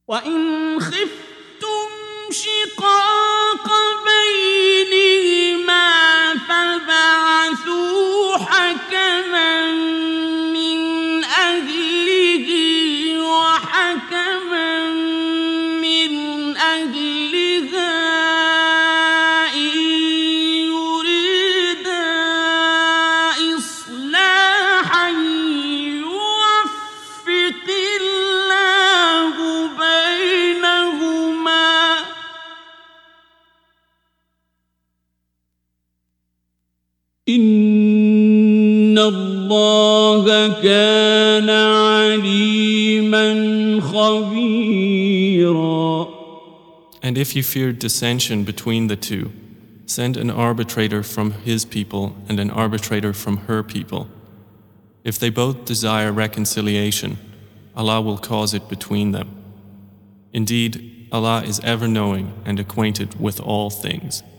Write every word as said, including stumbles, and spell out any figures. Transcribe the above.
وإن خفتم شقاق بينهما فابعثوا حكما من أهله وحكما من أهلها إن يريدا إصلاحا يوفق الله بينهما إن الله كان عليما خبيرا. And if you fear dissension between the two, send an arbitrator from his people and an arbitrator from her people. If they both desire reconciliation, Allah will cause it between them. Indeed, Allah is ever knowing and acquainted with all things.